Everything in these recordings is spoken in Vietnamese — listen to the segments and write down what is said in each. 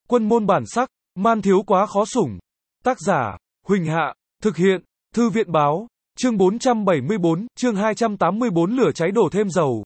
Quân môn bản sắc, man thiếu quá khó sủng. Tác giả, Huỳnh Hạ, thực hiện, Thư viện báo, chương 474, chương 284 lửa cháy đổ thêm dầu.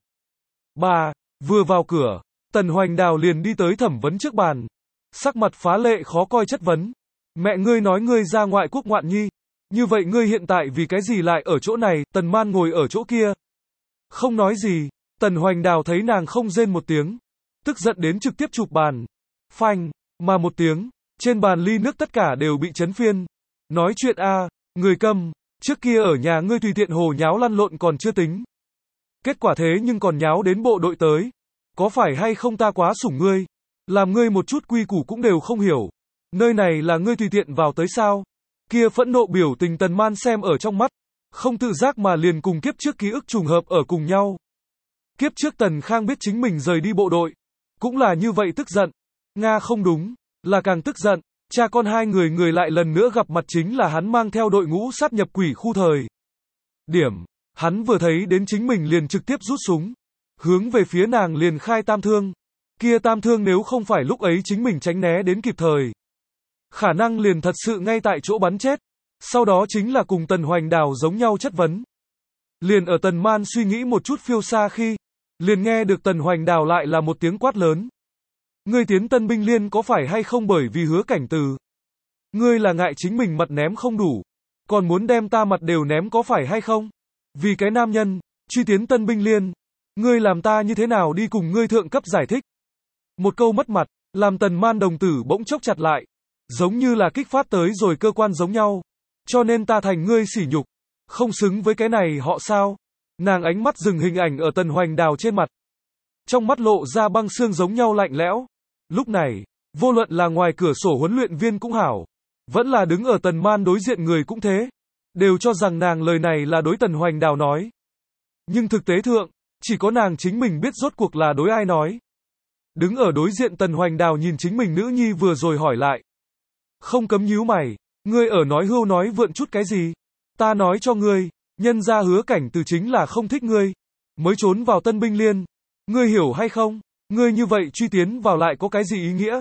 3. Vừa vào cửa, Tần Hoành Đào liền đi tới thẩm vấn trước bàn. Sắc mặt phá lệ khó coi chất vấn. Mẹ ngươi nói ngươi ra ngoại quốc ngoạn nhi. Như vậy ngươi hiện tại vì cái gì lại ở chỗ này, Tần Man ngồi ở chỗ kia. Không nói gì, Tần Hoành Đào thấy nàng không rên một tiếng. Tức giận đến trực tiếp chụp bàn. Phanh, mà một tiếng, trên bàn ly nước tất cả đều bị chấn phiên. Nói chuyện a, người câm, trước kia ở nhà ngươi tùy tiện hồ nháo lăn lộn còn chưa tính. Kết quả thế nhưng còn nháo đến bộ đội tới. Có phải hay không ta quá sủng ngươi? Làm ngươi một chút quy củ cũng đều không hiểu. Nơi này là ngươi tùy tiện vào tới sao? Kia phẫn nộ biểu tình Tần Man xem ở trong mắt. Không tự giác mà liền cùng kiếp trước ký ức trùng hợp ở cùng nhau. Kiếp trước Tần Khang biết chính mình rời đi bộ đội. Cũng là như vậy tức giận. Nga không đúng, là càng tức giận. Cha con hai người lại lần nữa gặp mặt chính là hắn mang theo đội ngũ sát nhập quỷ khu thời. Điểm, hắn vừa thấy đến chính mình liền trực tiếp rút súng. Hướng về phía nàng liền khai tam thương. Kia tam thương nếu không phải lúc ấy chính mình tránh né đến kịp thời. Khả năng liền thật sự ngay tại chỗ bắn chết. Sau đó chính là cùng Tần Hoành Đào giống nhau chất vấn. Liền ở Tần Man suy nghĩ một chút phiêu xa khi, liền nghe được Tần Hoành Đào lại là một tiếng quát lớn. Ngươi tiến Tân Binh Liên có phải hay không bởi vì Hứa Cảnh Từ? Ngươi là ngại chính mình mặt ném không đủ, còn muốn đem ta mặt đều ném có phải hay không? Vì cái nam nhân, truy tiến Tân Binh Liên, ngươi làm ta như thế nào đi cùng ngươi thượng cấp giải thích? Một câu mất mặt, làm Tần Man đồng tử bỗng chốc chặt lại, giống như là kích phát tới rồi cơ quan giống nhau. Cho nên ta thành ngươi sỉ nhục, không xứng với cái này họ sao? Nàng ánh mắt dừng hình ảnh ở Tần Hoành Đào trên mặt. Trong mắt lộ ra băng xương giống nhau lạnh lẽo. Lúc này, vô luận là ngoài cửa sổ huấn luyện viên cũng hảo, vẫn là đứng ở Tần Man đối diện người cũng thế, đều cho rằng nàng lời này là đối Tần Hoành Đào nói. Nhưng thực tế thượng, chỉ có nàng chính mình biết rốt cuộc là đối ai nói. Đứng ở đối diện Tần Hoành Đào nhìn chính mình nữ nhi vừa rồi hỏi lại. Không cấm nhíu mày, ngươi ở nói hưu nói vượn chút cái gì? Ta nói cho ngươi, nhân ra Hứa Cảnh Từ chính là không thích ngươi, mới trốn vào Tân Binh Liên. Ngươi hiểu hay không? Ngươi như vậy truy tiến vào lại có cái gì ý nghĩa?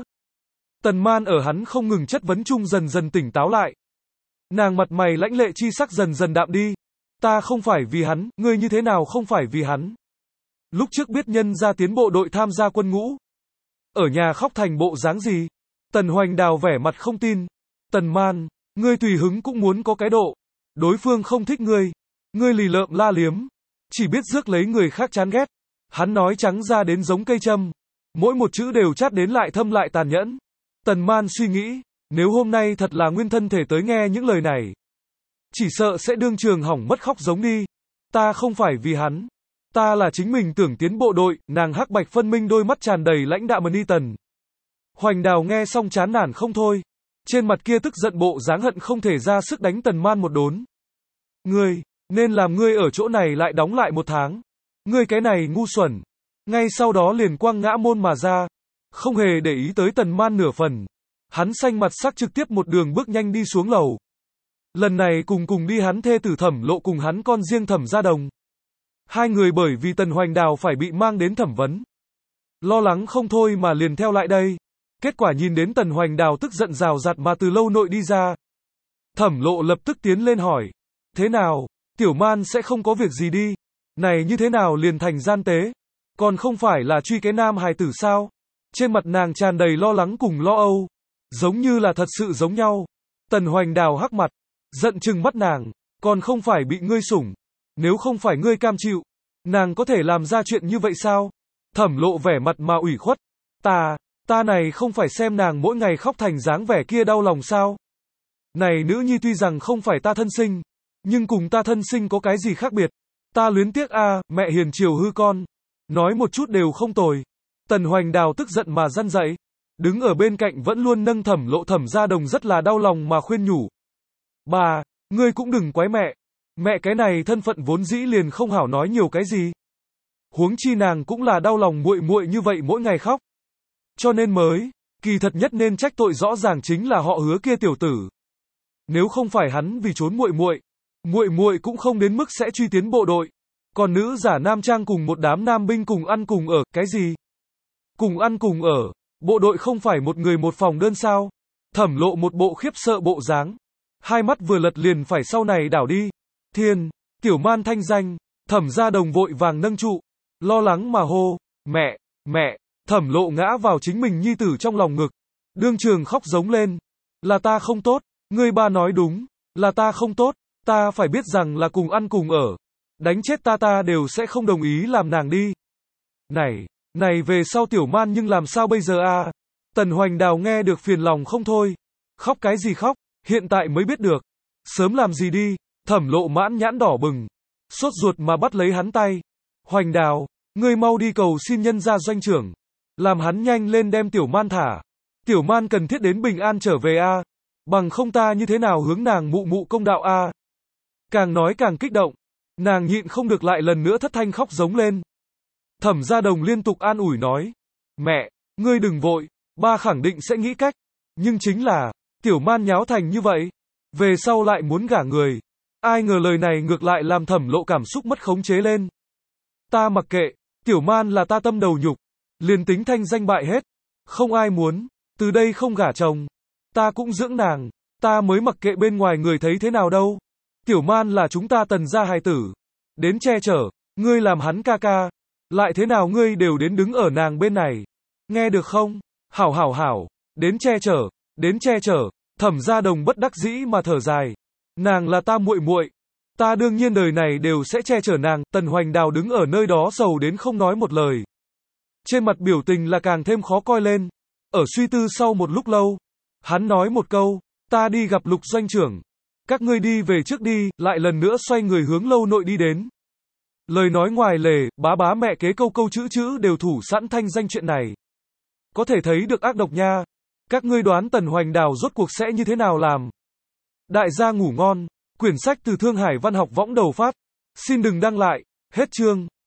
Tần Man ở hắn không ngừng chất vấn chung dần dần tỉnh táo lại. Nàng mặt mày lãnh lệ chi sắc dần dần đạm đi. Ta không phải vì hắn, ngươi như thế nào không phải vì hắn? Lúc trước biết nhân ra tiến bộ đội tham gia quân ngũ. Ở nhà khóc thành bộ dáng gì? Tần Hoành Đào vẻ mặt không tin. Tần Man, ngươi tùy hứng cũng muốn có cái độ. Đối phương không thích ngươi. Ngươi lì lợm la liếm. Chỉ biết rước lấy người khác chán ghét. Hắn nói trắng ra đến giống cây châm. Mỗi một chữ đều chát đến lại thâm lại tàn nhẫn. Tần Man suy nghĩ, nếu hôm nay thật là nguyên thân thể tới nghe những lời này, chỉ sợ sẽ đương trường hỏng mất khóc giống đi. Ta không phải vì hắn. Ta là chính mình tưởng tiến bộ đội, nàng hắc bạch phân minh đôi mắt tràn đầy lãnh đạm ni Tần. Hoành Đào nghe xong chán nản không thôi. Trên mặt kia tức giận bộ dáng hận không thể ra sức đánh Tần Man một đốn. Ngươi, nên làm ngươi ở chỗ này lại đóng lại 1 tháng. Ngươi cái này ngu xuẩn. Ngay sau đó liền quăng ngã môn mà ra. Không hề để ý tới Tần Man nửa phần. Hắn xanh mặt sắc trực tiếp một đường bước nhanh đi xuống lầu. Lần này cùng đi hắn thê tử Thẩm Lộ cùng hắn con riêng Thẩm Gia Đồng. Hai người bởi vì Tần Hoành Đào phải bị mang đến thẩm vấn. Lo lắng không thôi mà liền theo lại đây. Kết quả nhìn đến Tần Hoành Đào tức giận rào rạt mà từ lâu nội đi ra. Thẩm Lộ lập tức tiến lên hỏi. Thế nào, Tiểu Man sẽ không có việc gì đi. Này như thế nào liền thành gian tế? Còn không phải là truy cái nam hài tử sao? Trên mặt nàng tràn đầy lo lắng cùng lo âu. Giống như là thật sự giống nhau. Tần Hoành Đào hắc mặt. Giận chừng mắt nàng. Còn không phải bị ngươi sủng. Nếu không phải ngươi cam chịu. Nàng có thể làm ra chuyện như vậy sao? Thẩm Lộ vẻ mặt mà ủy khuất. Ta này không phải xem nàng mỗi ngày khóc thành dáng vẻ kia đau lòng sao? Này nữ nhi tuy rằng không phải ta thân sinh. Nhưng cùng ta thân sinh có cái gì khác biệt? Ta luyến tiếc a, mẹ hiền chiều hư con. Nói một chút đều không tồi. Tần Hoành Đào tức giận mà răn dậy. Đứng ở bên cạnh vẫn luôn nâng Thẩm Lộ Thẩm Gia Đồng rất là đau lòng mà khuyên nhủ. Bà, ngươi cũng đừng quái mẹ. Mẹ cái này thân phận vốn dĩ liền không hảo nói nhiều cái gì. Huống chi nàng cũng là đau lòng muội muội như vậy mỗi ngày khóc. Cho nên mới, kỳ thật nhất nên trách tội rõ ràng chính là họ Hứa kia tiểu tử. Nếu không phải hắn vì trốn muội muội cũng không đến mức sẽ truy tiến bộ đội. Còn nữ giả nam trang cùng một đám nam binh cùng ăn cùng ở, cái gì? Cùng ăn cùng ở, Bộ đội không phải một người một phòng đơn sao? Thẩm Lộ một bộ khiếp sợ bộ dáng. Hai mắt vừa lật liền phải sau này đảo đi. Thiên, Tiểu Man thanh danh, Thẩm Gia Đồng vội vàng nâng trụ, lo lắng mà hô, mẹ, mẹ, Thẩm Lộ ngã vào chính mình nhi tử trong lòng ngực. Đương trường khóc giống lên. Là ta không tốt, ngươi ba nói đúng, là ta không tốt, ta phải biết rằng là cùng ăn cùng ở. Đánh chết ta đều sẽ không đồng ý làm nàng đi. Này về sau Tiểu Man nhưng làm sao bây giờ à? Tần Hoành Đào nghe được phiền lòng không thôi. Khóc cái gì khóc, hiện tại mới biết được. Sớm làm gì đi, Thẩm Lộ mãn nhãn đỏ bừng. Sốt ruột mà bắt lấy hắn tay. Hoành Đào, ngươi mau đi cầu xin nhân gia doanh trưởng. Làm hắn nhanh lên đem Tiểu Man thả. Tiểu Man cần thiết đến bình an trở về a, bằng không ta như thế nào hướng nàng mụ mụ công đạo a. Càng nói càng kích động, nàng nhịn không được lại lần nữa thất thanh khóc giống lên. Thẩm Gia Đồng liên tục an ủi nói, mẹ, ngươi đừng vội, ba khẳng định sẽ nghĩ cách, nhưng chính là, Tiểu Man nháo thành như vậy, về sau lại muốn gả người. Ai ngờ lời này ngược lại làm Thẩm Lộ cảm xúc mất khống chế lên. Ta mặc kệ, Tiểu Man là ta tâm đầu nhục, liền tính thanh danh bại hết, không ai muốn, từ đây không gả chồng, ta cũng dưỡng nàng, ta mới mặc kệ bên ngoài người thấy thế nào đâu. Tiểu Man là chúng ta Tần gia hài tử, đến che chở, ngươi làm hắn ca ca, lại thế nào ngươi đều đến đứng ở nàng bên này, nghe được không? Hảo, đến che chở, Thẩm Gia Đồng bất đắc dĩ mà thở dài, nàng là ta muội muội, ta đương nhiên đời này đều sẽ che chở nàng. Tần Hoành Đào đứng ở nơi đó sầu đến không nói một lời, trên mặt biểu tình là càng thêm khó coi lên. Ở suy tư sau một lúc lâu, hắn nói một câu, ta đi gặp Lục doanh trưởng, các ngươi đi về trước đi, lại lần nữa xoay người hướng lâu nội đi đến. Lời nói ngoài lề, bá mẹ kế câu chữ đều thủ sẵn thanh danh chuyện này. Có thể thấy được ác độc nha. Các ngươi đoán Tần Hoành Đào rốt cuộc sẽ như thế nào làm? Đại gia ngủ ngon. Quyển sách từ Thương Hải Văn học võng đầu phát. Xin đừng đăng lại. Hết chương.